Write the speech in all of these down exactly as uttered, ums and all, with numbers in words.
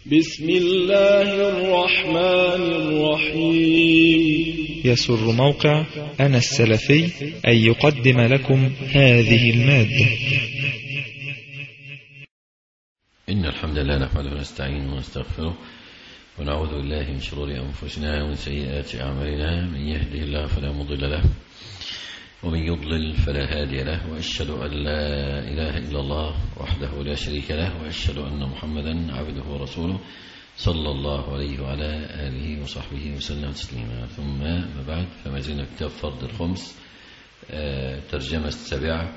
بسم الله الرحمن الرحيم. يسر موقع أنا السلفي أن يقدم لكم هذه المادة. إن الحمد لله نحمده ونستعينه ونستغفره ونعوذ بالله من شرور أنفسنا ومن سيئات أعمالنا، من يهده الله فلا مضل له ومن يضلل فلا هادي له، وأشهد أن لا إله إلا الله وحده لا شريك له، وأشهد أن محمدا عبده ورسوله صلى الله عليه وعلى آله وصحبه وسلم تسليما. ثم ما بعد، فما زلنا كتاب فرض الخمس، ترجمة السابعة.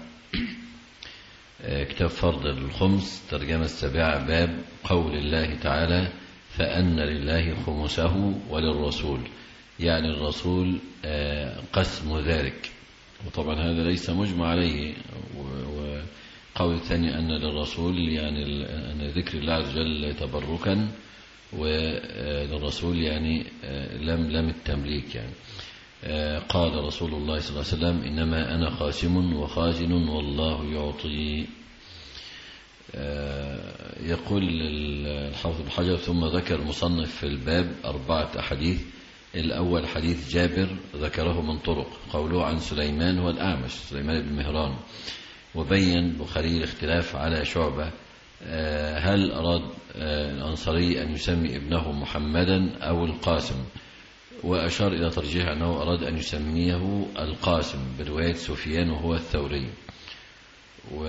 كتاب فرض الخمس ترجمة السابعة، باب قول الله تعالى: فأن لله خمسه وللرسول، يعني الرسول قسم ذلك. وطبعا هذا ليس مجمع عليه. وقول الثاني أن للرسول يعني أن ذكر الله عز وجل تبركا، وللرسول يعني لم لم التمليك. يعني قال رسول الله صلى الله عليه وسلم: إنما أنا قاسم وخازن والله يعطي. يقول الحافظ بن حجر: ثم ذكر المصنف في الباب أربعة أحاديث. الأول حديث جابر ذكره من طرق، قوله عن سليمان هو الأعمش، سليمان بن مهران. وبين البخاري الاختلاف على شعبة، هل أراد الأنصاري أن يسمي ابنه محمدا أو القاسم، وأشار إلى ترجيح أنه أراد أن يسميه القاسم برواية سفيان وهو الثوري. و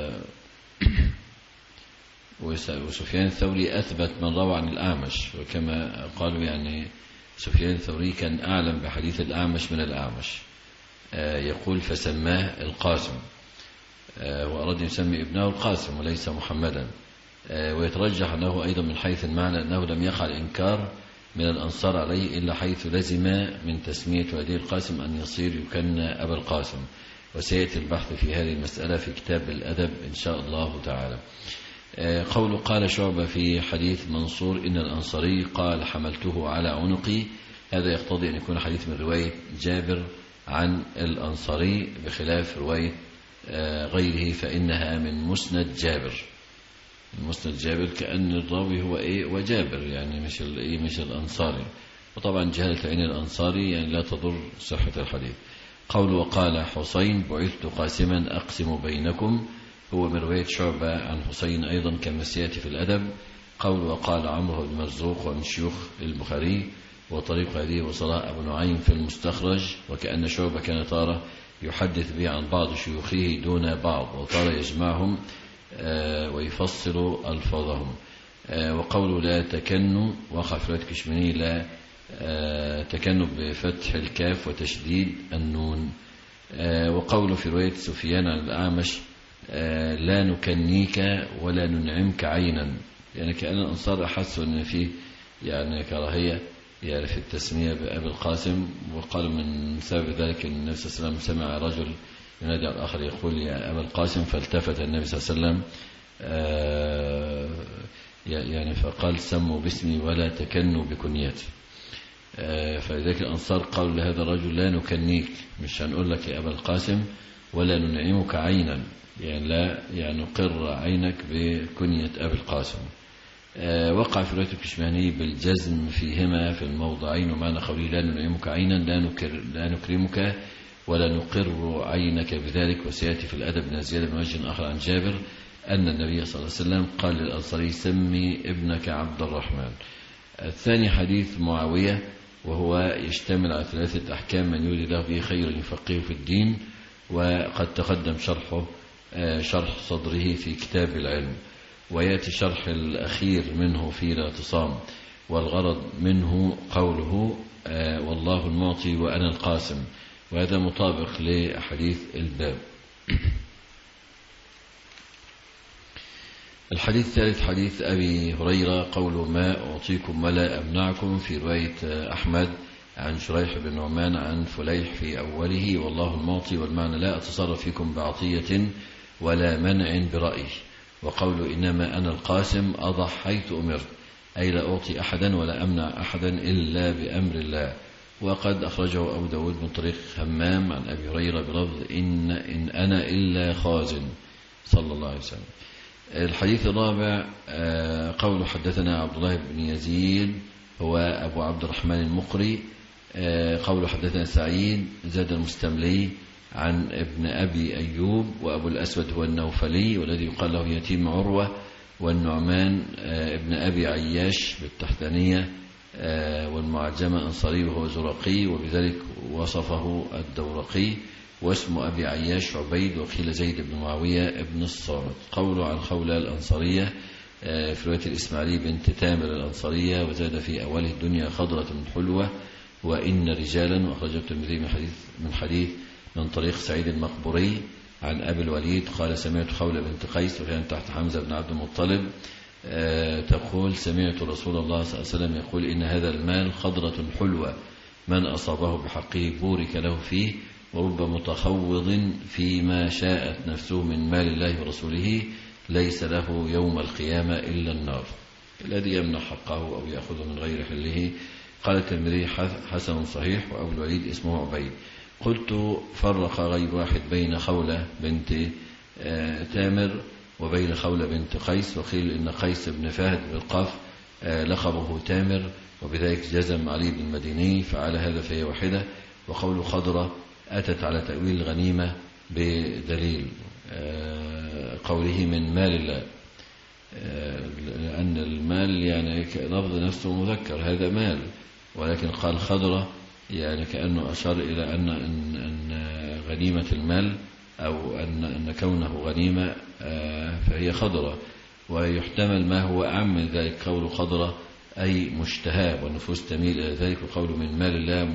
وسفيان الثوري أثبت من روى عن الأعمش، وكما قالوا يعني سفيان الثوري كان أعلم بحديث الأعمش من الأعمش. يقول: فسماه القاسم، وأراد يسمي ابنه القاسم وليس محمدا. ويترجح أنه أيضا من حيث المعنى أنه لم يقع الإنكار من الأنصار عليه إلا حيث لزم من تسمية والده القاسم أن يصير يكنى أبا القاسم. وسيأتي البحث في هذه المسألة في كتاب الأدب إن شاء الله تعالى. قول قال شعبة في حديث منصور إن الأنصاري قال: حملته على عنقي، هذا يقتضي أن يكون حديث من رواية جابر عن الأنصاري بخلاف رواية غيره، فإنها من مسند جابر. من مسند جابر كأن الراوي هو إيه وجابر، يعني مش الإيه مش الأنصاري. وطبعا جهالة عين الأنصاري يعني لا تضر صحة الحديث. قول وقال حسين: بعثت قاسما أقسم بينكم، هو من رواية شعبة عن حسين أيضا كما سيأتي في الأدب. قول وقال عمرو بن مرزوق ومن شيوخ البخاري، وطريق هذه وصلاة أبو نعيم في المستخرج. وكأن شعبة كان تارة يحدث به عن بعض شيوخه دون بعض، وتارة يجمعهم ويفصل ألفاظهم. وقوله لا تكنوا، وقع في رواية كشميني لا تكنوا بفتح الكاف وتشديد النون. وقوله في رواية سفيان عن الأعمش: لا نكنيك ولا ننعمك عينا، يعني كأن الأنصار أحسوا أن فيه يعني كراهية يعني في التسمية بأبي القاسم. وقال من سبب ذلك أن النبي صلى الله عليه وسلم سمع رجل ينادي على الآخر يقول: يا أبا القاسم، فالتفت النبي صلى الله عليه وسلم يعني فقال: سموا باسمي ولا تكنوا بكنيتي. فلذلك الأنصار قالوا لهذا الرجل: لا نكنيك، مش هنقول لك يا أبا القاسم، ولا ننعمك عينا، يعني لا يعني نقر عينك بكنية أبي القاسم. وقع في رواية الكشماني بالجزم فيهما في الموضعين، ومعنى قوله لا ننعمك عينا لا, نكر لا نكرمك ولا نقر عينك بذلك. وسيأتي في الأدب من زيادة بن وجه آخر عن جابر أن النبي صلى الله عليه وسلم قال للأنصاري: سمي ابنك عبد الرحمن. الثاني حديث معاوية، وهو يشتمل على ثلاثة أحكام: من يريد الله به خيرا يفقهه في الدين. وقد تقدم شرحه شرح صدره في كتاب العلم، ويأتي شرح الأخير منه في الاعتصام. والغرض منه قوله: والله المعطي وأنا القاسم، وهذا مطابق لحديث الباب. الحديث الثالث حديث أبي هريرة، قوله: ما أعطيكم ولا أمنعكم، في رواية أحمد عن شريح بن نعمان عن فليح في أوله: والله المعطي، والمعنى لا أتصرف فيكم بعطية ولا منع برأيه. وقوله: إنما أنا القاسم أضع حيث أمرت، أي لا أعطي أحدا ولا أمنع أحدا إلا بأمر الله. وقد أخرجه أبو داود من طريق همام عن أبي هريرة بلفظ: إن, إن أنا إلا خازن، صلى الله عليه وسلم. الحديث الرابع قول حدثنا عبد الله بن يزيد هو أبو عبد الرحمن المقري، قول حدثنا سعيد زاد المستملي عن ابن أبي أيوب، وأبو الأسود هو النوفلي والذي يقال له يتيم عروة، والنعمان ابن أبي عياش بالتحتانية والمعجمة أنصاري وهو زرقي، وبذلك وصفه الدورقي، واسم أبي عياش عبيد، وقيل زيد بن معاوية ابن الصامت. قوله عن خولة الأنصارية في رواية الإسماعيلي بنت تامر الأنصارية، وزاد في أوله الدنيا خضرة حلوة وإن رجالا، وأخرجه الترمذي من حديث من حديث من طريق سعيد المقبوري عن أبي الوليد قال سمعت خولة بنت قيس وكانت تحت حمزة بن عبد المطلب تقول سمعت رسول الله صلى الله عليه وسلم يقول إن هذا المال خضرة حلوة من أصابه بحقه بورك له فيه، ورب متخوض فيما شاءت نفسه من مال الله ورسوله ليس له يوم القيامة إلا النار. الذي يمنع حقه أو يأخذ من غير حله. قال الترمذي حسن صحيح، وأبو الوليد اسمه عبيد. قلت فرق غير واحد بين خولة بنت تامر وبين خولة بنت قيس، وقيل إن قيس بن فهد بالقاف لقبه تامر، وبذلك جزم علي بن المديني، فعلى هذا فهي واحدة. وقول خضرة أتت على تأويل الغنيمة بدليل قوله من مال الله، لأن المال يعني لفظ نفسه مذكر هذا مال، ولكن قال خضرة يعني كأنه أشار إلى أن, أن غنيمة المال أو أن, أن كونه غنيمة فهي خضرة، ويحتمل ما هو أعم من ذلك قول خضرة أي مشتهى والنفوس تميل إلى ذلك، وقول من مال الله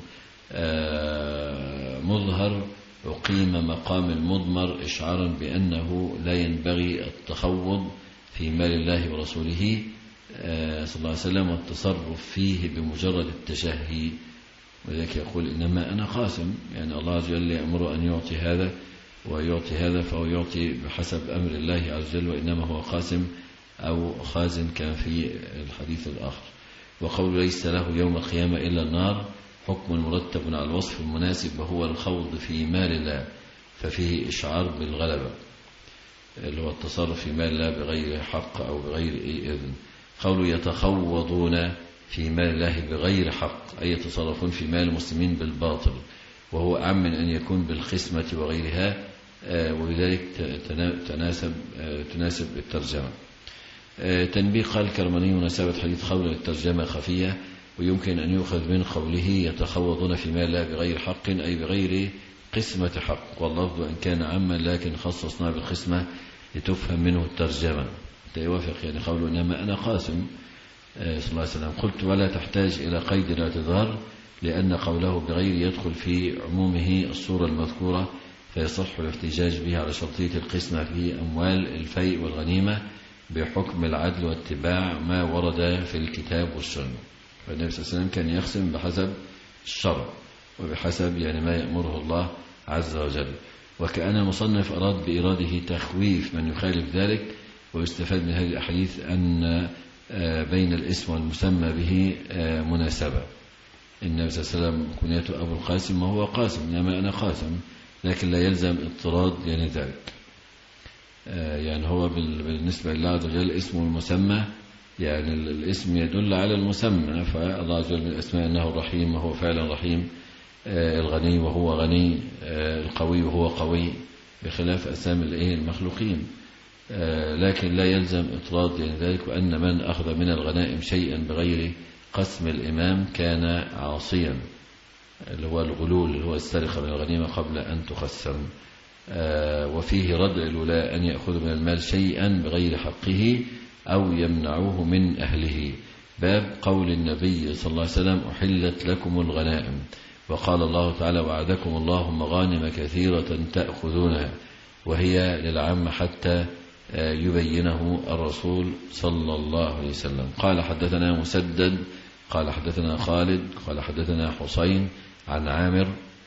مظهر أقيم مقام المضمر إشعارا بأنه لا ينبغي التخوض في مال الله ورسوله صلى الله عليه وسلم والتصرف فيه بمجرد التشهي، وذلك يقول إنما أنا قاسم، يعني الله عز وجل يأمر أن يعطي هذا ويعطي هذا، فهو يعطي بحسب أمر الله عز وجل، وإنما هو قاسم أو خازن كان في الحديث الآخر. وقول ليس له يوم القيامة إلا النار حكم مرتب على الوصف المناسب، وهو الخوض في مال الله، ففيه إشعار بالغلبة اللي هو التصرف في مال الله بغير حق أو بغير إذن. قول يتخوضون في مال الله بغير حق أي يتصرفون في مال المسلمين بالباطل، وهو أعم من أن يكون بالخصمة وغيرها، وبذلك تناسب تناسب الترجمة. تنبيه قال الكرماني مناسبة حديث خولة للترجمة خفية، ويمكن أن يؤخذ من قوله يتخوضون في مال الله بغير حق أي بغير قسمة حق، واللفظ إن كان عاما لكن خصصنا بالقسمة لتفهم منه الترجمة. يوافق يعني قوله إنما أنا قاسم صلى الله عليه وسلم. قلت ولا تحتاج إلى قيد الاعتذار، لأن قوله بغير يدخل في عمومه الصورة المذكورة، فيصح الاحتجاج به على شرطية القسمة في أموال الفيء والغنيمة بحكم العدل واتباع ما ورد في الكتاب والسنة. فالنبي صلى الله عليه وسلم كان يقسم بحسب الشرع وبحسب يعني ما يأمره الله عز وجل. وكأن المصنف أراد بإراده تخويف من يخالف ذلك، ويستفاد من هذه الأحاديث أن بين الاسم والمسمى به مناسبة. النبي صلى الله عليه وسلم كنيته أبو القاسم وهو قاسم، إنما أنا قاسم، لكن لا يلزم اضطراد يعني ذلك. يعني هو بالنسبة لله عز وجل اسمه المسمى، يعني الاسم يدل على المسمى، فالله عز وجل من الأسماء أنه الرحيم وهو فعلا رحيم، الغني وهو غني، القوي وهو قوي، بخلاف أسامي المخلوقين. لكن لا يلزم إطراد يعني ذلك، وأن من أخذ من الغنائم شيئا بغير قسم الإمام كان عاصيا، اللي هو الغلول اللي هو السرقة من الغنيمة قبل أن تقسم. وفيه ردع الولاء أن يأخذ من المال شيئا بغير حقه أو يمنعوه من أهله. باب قول النبي صلى الله عليه وسلم أحلت لكم الغنائم، وقال الله تعالى وعدكم الله مغانم كثيرة تأخذونها، وهي للعامة حتى يبينه الرسول صلى الله عليه وسلم. قال حدثنا مسدد قال حدثنا خالد قال حدثنا حسين عن عامر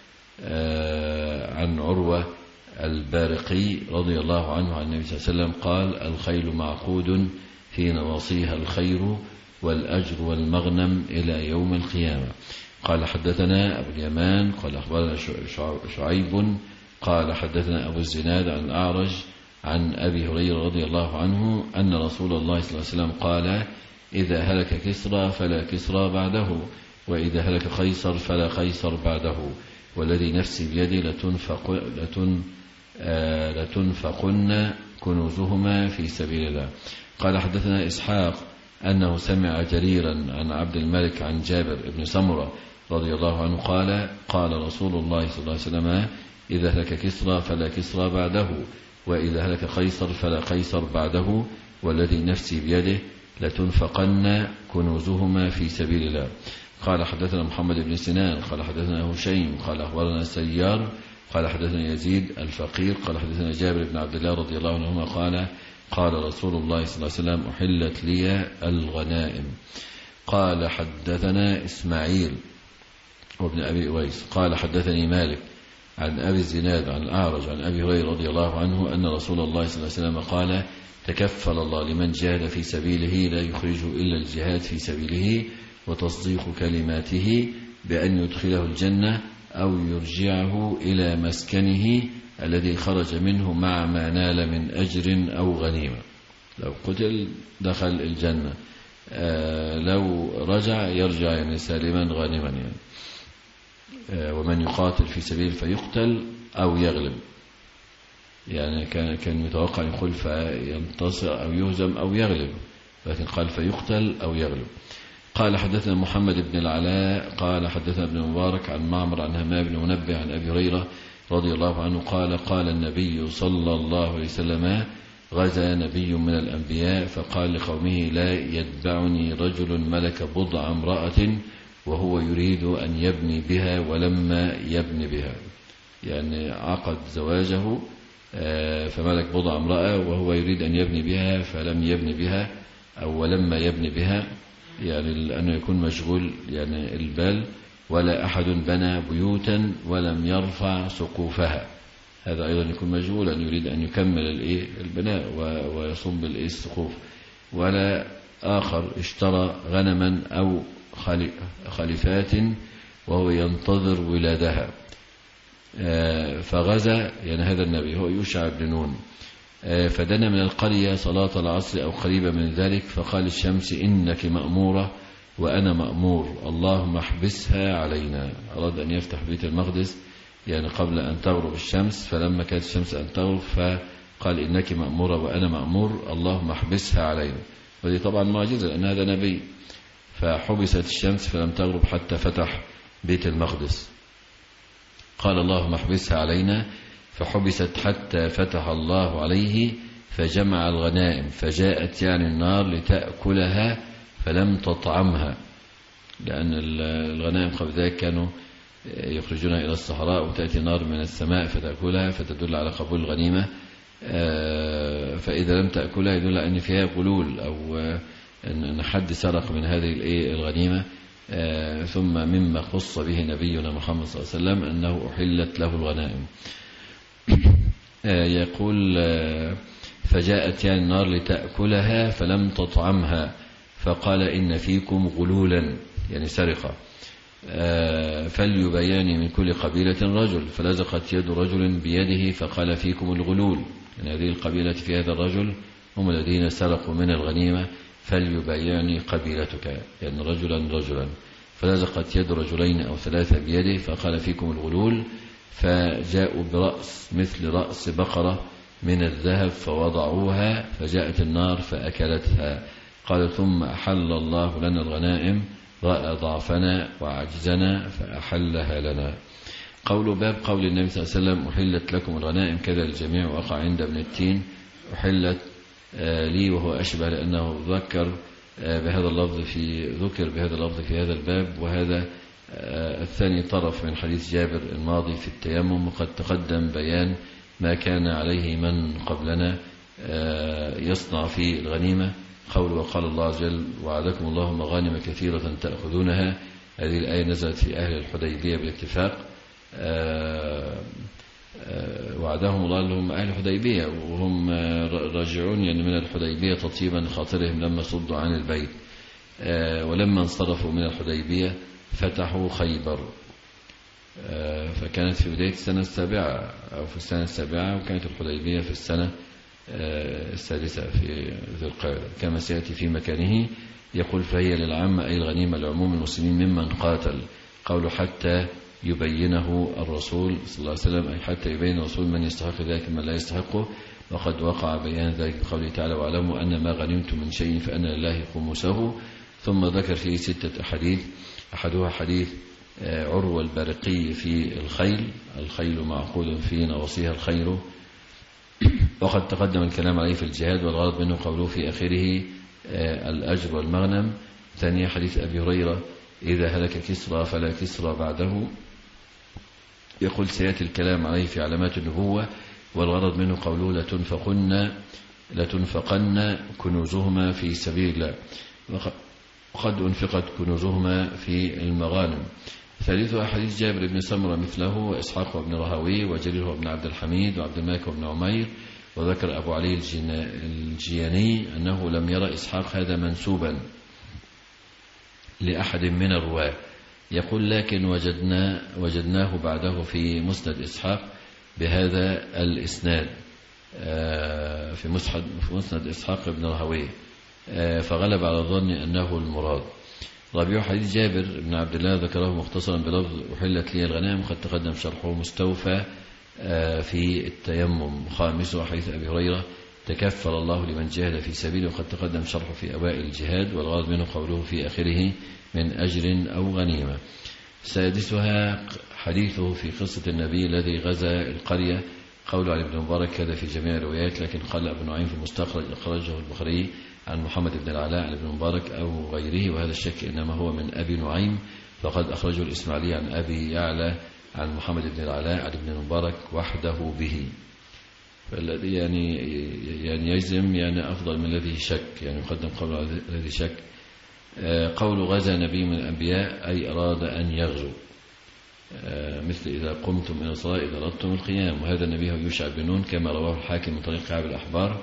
عن عروة البارقي رضي الله عنه عن النبي صلى الله عليه وسلم قال الخيل معقود في نواصيها الخير والأجر والمغنم إلى يوم القيامة. قال حدثنا أبو اليمان قال أخبرنا شعيب قال حدثنا أبو الزناد عن الأعرج عن أبي هريرة رضي الله عنه أن رسول الله صلى الله عليه وسلم قال: إذا هلك كسرى فلا كسرى بعده، وإذا هلك قيصر فلا قيصر بعده، والذي نفسي بيده لتنفق لتن آه لتنفقن كنوزهما في سبيل الله. قال: حدثنا إسحاق أنه سمع جريرا عن عبد الملك عن جابر بن سمرة رضي الله عنه قال: قال رسول الله صلى الله عليه وسلم: إذا هلك كسرى فلا كسرى بعده، وإذا هلك قيصر فلا قيصر بعده، والذي نفسي بيده لتنفقن كنوزهما في سبيل الله. قال: حدثنا محمد بن سنان قال حدثنا هشيم قال أخبرنا سيار قال حدثنا يزيد الفقير قال حدثنا جابر بن عبد الله رضي الله عنهما قال: قال رسول الله صلى الله عليه وسلم: أحلت لي الغنائم. قال: حدثنا إسماعيل وابن أبي أويس قال حدثني مالك عن أبي الزناد عن الأعرج عن أبي هريرة رضي الله عنه أن رسول الله صلى الله عليه وسلم قال: تكفل الله لمن جاهد في سبيله لا يخرجه إلا الجهاد في سبيله وتصديق كلماته بأن يدخله الجنة أو يرجعه إلى مسكنه الذي خرج منه مع ما نال من أجر أو غنيمة. لو قتل دخل الجنة، آه لو رجع يرجع يعني سالما غانما يعني. آه ومن يقاتل في سبيل فيقتل أو يغلب، يعني كان كان متوقع يقول فينتصر أو يهزم أو يغلب، لكن قال فيقتل أو يغلب. قال: حدثنا محمد بن العلاء قال حدثنا ابن مبارك عن معمر عن همام بن منبه عن أبي هريرة رضي الله عنه قال: قال النبي صلى الله عليه وسلم: غزا نبي من الأنبياء فقال لقومه: لا يتبعني رجل ملك بضع امرأة وهو يريد أن يبني بها ولما يبني بها، يعني عقد زواجه فملك بضع امرأة وهو يريد أن يبني بها فلم يبني بها أو ولما يبني بها، يعني لأنه يكون مشغول يعني البال. ولا أحد بنى بيوتا ولم يرفع سقوفها، هذا أيضا يكون مشغولا يريد أن يكمل البناء ويصب السقوف. ولا آخر اشترى غنما أو خليفات وهو ينتظر ولادها. فغزا يعني هذا النبي هو يوشع بن نون، فدنا من القرية صلاة العصر أو قريبا من ذلك، فقال الشمس: إنك مأمورة وأنا مأمور، اللهم احبسها علينا. أراد أن يفتح بيت المقدس يعني قبل أن تغرب الشمس، فلما كانت الشمس أن تغرب فقال: إنك مأمورة وأنا مأمور، اللهم احبسها علينا. ودي طبعا معجزة لأن هذا نبي، فحبست الشمس فلم تغرب حتى فتح بيت المقدس. قال: اللهم احبسها علينا، فحبست حتى فتح الله عليه فجمع الغنائم، فجاءت يعني النار لتأكلها فلم تطعمها، لأن الغنائم قبل ذلك كانوا يخرجونها إلى الصحراء وتأتي نار من السماء فتأكلها، فتدل على قبول الغنيمة. فإذا لم تأكلها يدل أن فيها غلول أو أن حد سرق من هذه الغنيمة. ثم مما خص به نبينا محمد صلى الله عليه وسلم أنه أحلت له الغنائم. يقول: فجاءت يعني النار لتأكلها فلم تطعمها، فقال: إن فيكم غلولا يعني سرقة، فليبين من كل قبيلة رجل، فلزقت يد رجل بيده فقال: فيكم الغلول، يعني هذه القبيلة في هذا الرجل هم الذين سرقوا من الغنيمة، فليبين قبيلتك، يعني رجلا رجلا. فلزقت يد رجلين أو ثلاثة بيده فقال: فيكم الغلول، فجاءوا برأس مثل رأس بقرة من الذهب فوضعوها، فجاءت النار فأكلتها. قال: ثم أحل الله لنا الغنائم، رأى ضعفنا وعجزنا فأحلها لنا. قول باب قول النبي صلى الله عليه وسلم: أحلت لكم الغنائم، كذا الجميع وقع عند ابن التين. أحلت لي وهو أشبه لأنه ذكر بهذا اللفظ في ذكر بهذا اللفظ في هذا الباب، وهذا الثاني طرف من حديث جابر الماضي في التيمم، وقد تقدم بيان ما كان عليه من قبلنا يصنع في الغنيمة. قول: وقال الله عز وجل: وعدكم الله مغانم كثيرة تأخذونها. هذه الآية نزلت في أهل الحديبية بالاتفاق. وعدهم الله لهم أهل الحديبية وهم راجعون يعني من الحديبية تطيبا خاطرهم لما صدوا عن البيت. ولما انصرفوا من الحديبية فتحوا خيبر، فكانت في بداية السنة السابعة أو في السنة السابعة، وكانت الحديبية في السنة السادسة في ذي القعدة كما سيأتي في مكانه. يقول فهي للعامة أي الغنيمة لعموم المسلمين ممن قاتل. قوله حتى يبينه الرسول صلى الله عليه وسلم أي حتى يبين الرسول من يستحق ذلك من لا يستحقه، وقد وقع بيان ذلك بقوله تعالى واعلموا أن ما غنمتم من شيء فأن لله خمسه. ثم ذكر فيه ستة أحاديث، أحدها حديث عروة البارقي في الخيل، الخيل معقود في نواصيها الخير، وقد تقدم الكلام عليه في الجهاد، والغرض منه قوله في آخره الأجر والمغنم. ثانيا حديث أبي هريرة إذا هلك كسرى فلا كسرى بعده، يقول سيأتي الكلام عليه في علامات النبوة، والغرض منه قوله لتنفقن لتنفقن كنوزهما في سبيل الله، وقد أنفقت كنوزهما في المغانم. ثالثها حديث جابر بن سمرة مثله، وإسحاق بن رهوي وجرير بن عبد الحميد وعبد الملك بن عمير. وذكر أبو علي الجياني أنه لم يرى إسحاق هذا منسوبا لأحد من الرواة. يقول لكن وجدنا وجدناه بعده في مسند إسحاق بهذا الإسناد في مسند إسحاق بن رهوي، فغلب على الظن أنه المراد. رابع حديث جابر بن عبد الله ذكره مختصرا بلفظ أحلت لي الغنائم، قد تقدم شرحه مستوفى في التيمم. خامسه حديث أبي هريرة تكفل الله لمن جاهد في سبيله، وقد تقدم شرحه في أوائل الجهاد، والغرض منه قوله في آخره من أجر أو غنيمة. سادسها حديثه في قصة النبي الذي غزا القرية، قول علي بن مبارك كذا في جميع الروايات، لكن قال ابن نعيم في المستخرج أخرجه البخاري عن محمد بن العلاء عن ابن مبارك أو غيره، وهذا الشك إنما هو من أبي نعيم، فقد أخرجه الإسماعيلي عن أبي يعلى عن محمد بن العلاء عن ابن مبارك وحده به. فالذي يعني يعني يجزم يعني أفضل من الذي شك، يعني يقدم قول الذي شك. قول غزا نبي من الأنبياء أي أراد أن يغزو، مثل إذا قمتم إلى الصلاة إذا أردتم القيام، وهذا النبي هو يوشع بن نون كما رواه الحاكم من طريق كعب الأحبار،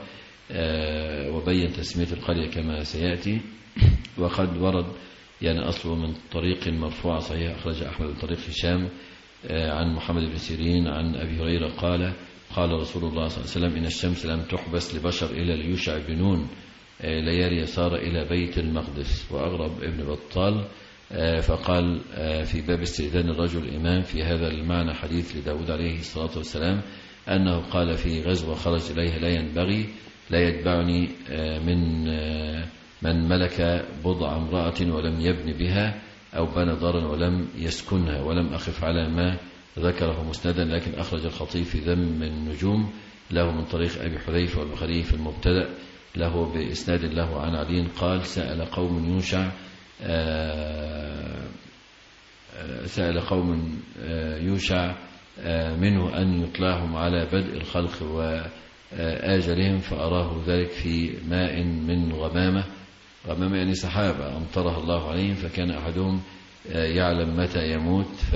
وبين تسمية القرية كما سيأتي. وقد ورد يعني أصله من طريق مرفوع صحيح أخرج أحمد من طريق هشام عن محمد بن سيرين عن أبي هريرة قال قال رسول الله صلى الله عليه وسلم إن الشمس لم تحبس لبشر إلا ليوشع بن نون ليالي سار إلى بيت المقدس. وأغرب ابن بطال فقال في باب استئذان الرجل الإمام في هذا المعنى حديث لداود عليه الصلاة والسلام أنه قال في غزوة خرج إليها لا ينبغي لا يتبعني من من ملك بضع امرأة ولم يبن بها أو بنى دارا ولم يسكنها، ولم أخف على ما ذكره مسندا، لكن أخرج الخطيب في ذم النجوم له من طريق أبي حذيفة والبخاري في المبتدأ له بإسناد له عن علي قال سأل قوم يوشع سأل قوم يوشع منه أن يطلعهم على بدء الخلق وآجلهم، فأراه ذلك في ماء من غمامة، غمامة يعني سحابة أمطرها الله عليهم، فكان أحدهم يعلم متى يموت ف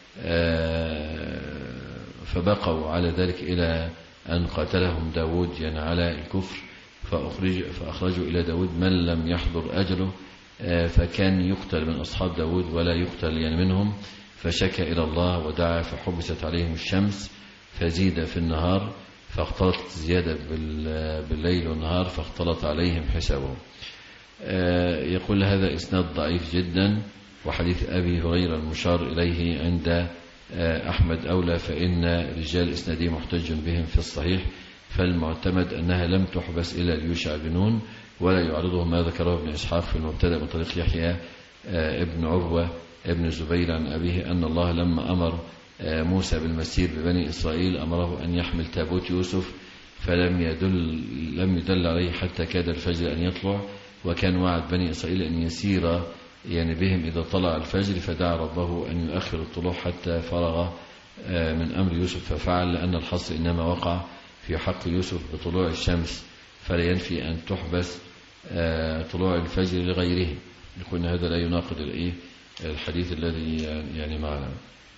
فبقوا على ذلك إلى أن قاتلهم داود يعني على الكفر، فأخرج فأخرجوا إلى داود من لم يحضر أجله، فكان يقتل من أصحاب داود ولا يقتل يعني منهم، فشكى إلى الله ودعا فحبست عليهم الشمس فزيد في النهار، فاختلطت زيادة بالليل والنهار فاختلط عليهم حسابهم. يقول هذا إسناد ضعيف جدا، وحديث أبي هريرة المشار إليه عند أحمد أولى، فإن رجال إسناده محتج بهم في الصحيح، فالمعتمد أنها لم تحبس إلا ليوشع بن نون، ولا يعرضه ما ذكره ابن إسحاق في المبتدأ من طريق يحيى ابن عروة ابن الزبير عن أبيه أن الله لما أمر موسى بالمسير ببني إسرائيل أمره أن يحمل تابوت يوسف، فلم يدل لم يدل عليه حتى كاد الفجر أن يطلع، وكان وعد بني إسرائيل أن يسير يعني بهم إذا طلع الفجر، فدعا ربه أن يؤخر الطلوع حتى فرغ من أمر يوسف ففعل، لأن الحصر إنما وقع في حق يوسف بطلوع الشمس، فلا ينفي أن تحبس طلوع الفجر لغيره. يقول هذا لا يناقض الحديث الذي يعني معنا.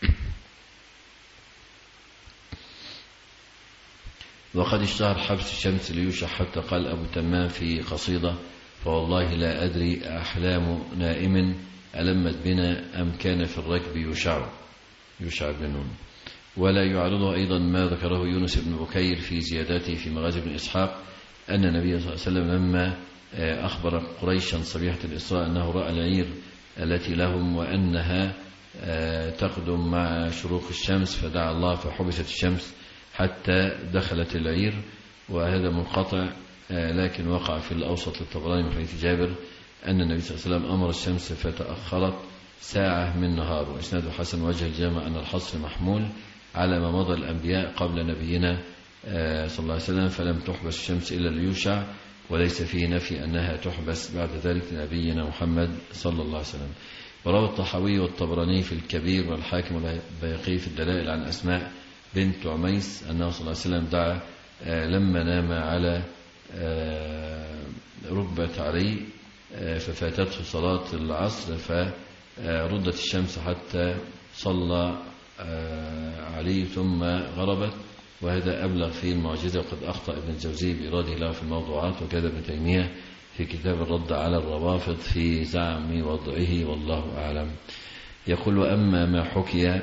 وقد اشتهر حبس الشمس ليوشع حتى قال أبو تمام في قصيدة فوالله لا أدري أحلام نائم ألمت بنا أم كان في الركب يوشع يوشع بن نون. ولا يعرضه أيضا ما ذكره يونس بن بكير في زياداته في مغازي بن إسحاق أن النبي صلى الله عليه وسلم لما أخبر قريشا صبيحة الإسراء أنه رأى العير التي لهم وأنها تقدم مع شروق الشمس فدعا الله فحبست الشمس حتى دخلت العير، وهذا منقطع لكن وقع في الأوسط للطبراني من حديث جابر أن النبي صلى الله عليه وسلم أمر الشمس فتأخرت ساعة من نهار. وإسناده حسن وجه الجامع أن الحصر محمول على ما مضى الأنبياء قبل نبينا صلى الله عليه وسلم، فلم تحبس الشمس إلا ليوشع، وليس فيه نفي أنها تحبس بعد ذلك لنبينا محمد صلى الله عليه وسلم. وروى الطحاوي والطبراني في الكبير والحاكم والبيهقي في الدلائل عن أسماء بنت عميس أنه صلى الله عليه وسلم دعا لما نام على ركبة علي ففاتته صلاة العصر فردت الشمس حتى صلى علي ثم غربت، وهذا أبلغ في المعجزة. وقد أخطأ ابن الجوزي بإراده له في الموضوعات، وكذا ابن تيمية في كتاب الرد على الروافض في زعم وضعه والله أعلم. يقول: وأما ما حكي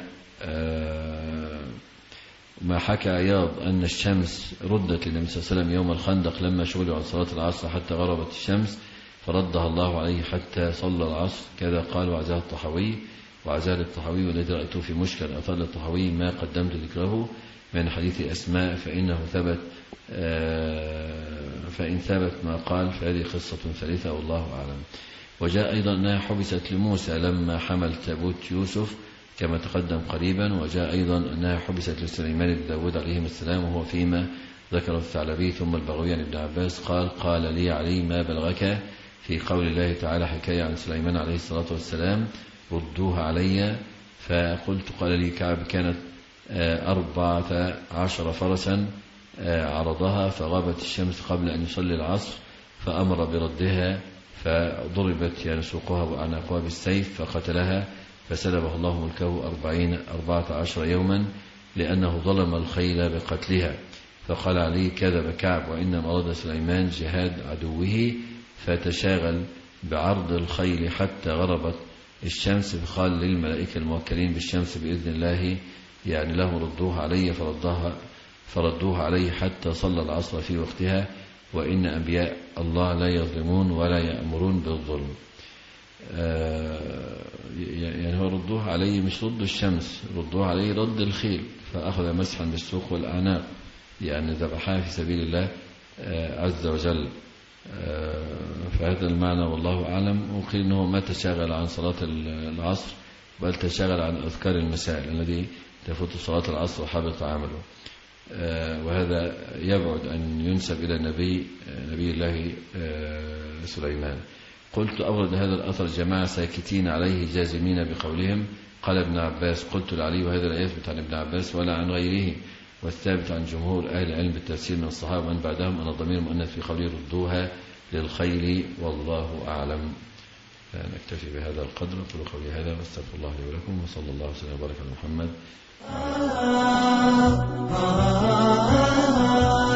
ما حكى عياض أن الشمس ردت للنبي صلى الله عليه وسلم يوم الخندق لما شغلوا عن صلاة العصر حتى غربت الشمس فردها الله عليه حتى صلى العصر، كذا قال وعزاه الطحاوي. وعزاه الطحاوي والذي رأيته في مشكل أطال الطحاوي ما قدمت ذكره من حديث أسماء فإنه ثبت فإن ثبت ما قال فهذه قصة ثالثة والله أعلم. وجاء أيضا أنها حبست لموسى لما حمل تابوت يوسف كما تقدم قريبا. وجاء أيضا أنها حبست لسليمان بن داود عليهما السلام، وهو فيما ذكره الثعلبي. ثم البغوي عن ابن عباس قال: قال لي علي ما بلغك في قول الله تعالى حكاية عن سليمان عليه الصلاة والسلام ردوها علي. فقلت: قال لي كعب كانت أربعة عشر فرسا عرضها فغابت الشمس قبل أن يصلي العصر فأمر بردها فضربت يعني سوقها وأعناقها بالسيف فقتلها فسلبه الله ملكه أربعين أربعة عشر يوما لأنه ظلم الخيل بقتلها. فقال علي: كذب كعب، وإنما أراد سليمان جهاد عدوه فتشاغل بعرض الخيل حتى غربت الشمس، فقال للملائكة الموكلين بالشمس بإذن الله يعني له ردوها علي فردوها فردوها عليه حتى صلى العصر في وقتها، وإن أنبياء الله لا يظلمون ولا يأمرون بالظلم. يعني هو ردوها عليه مش رد الشمس، ردوها عليه رد الخيل، فأخذ مسحا بالسوق والأعناق يعني ذبحها في سبيل الله عز وجل. فهذا المعنى والله أعلم. وقيل أنه ما تشاغل عن صلاة العصر بل تشاغل عن أذكار المساء الذي تفوت صلاة العصر وحبط عمله، وهذا يبعد أن ينسب إلى نبي نبي الله سليمان. قلت: أورد هذا الأثر جماعة ساكتين عليه جازمين بقولهم. قال ابن عباس: قلت لعلي: وهذا لا يثبت عن ابن عباس ولا عن غيره، والثابت عن جمهور أهل العلم بالتفسير من الصحابة ومن بعدهم أن الضمير مؤنث في قوله ردوها للخير والله أعلم. نكتفي بهذا القدر. أقول قولي هذا واستغفر الله لي ولكم، وصلى الله وسلم وبارك على محمد.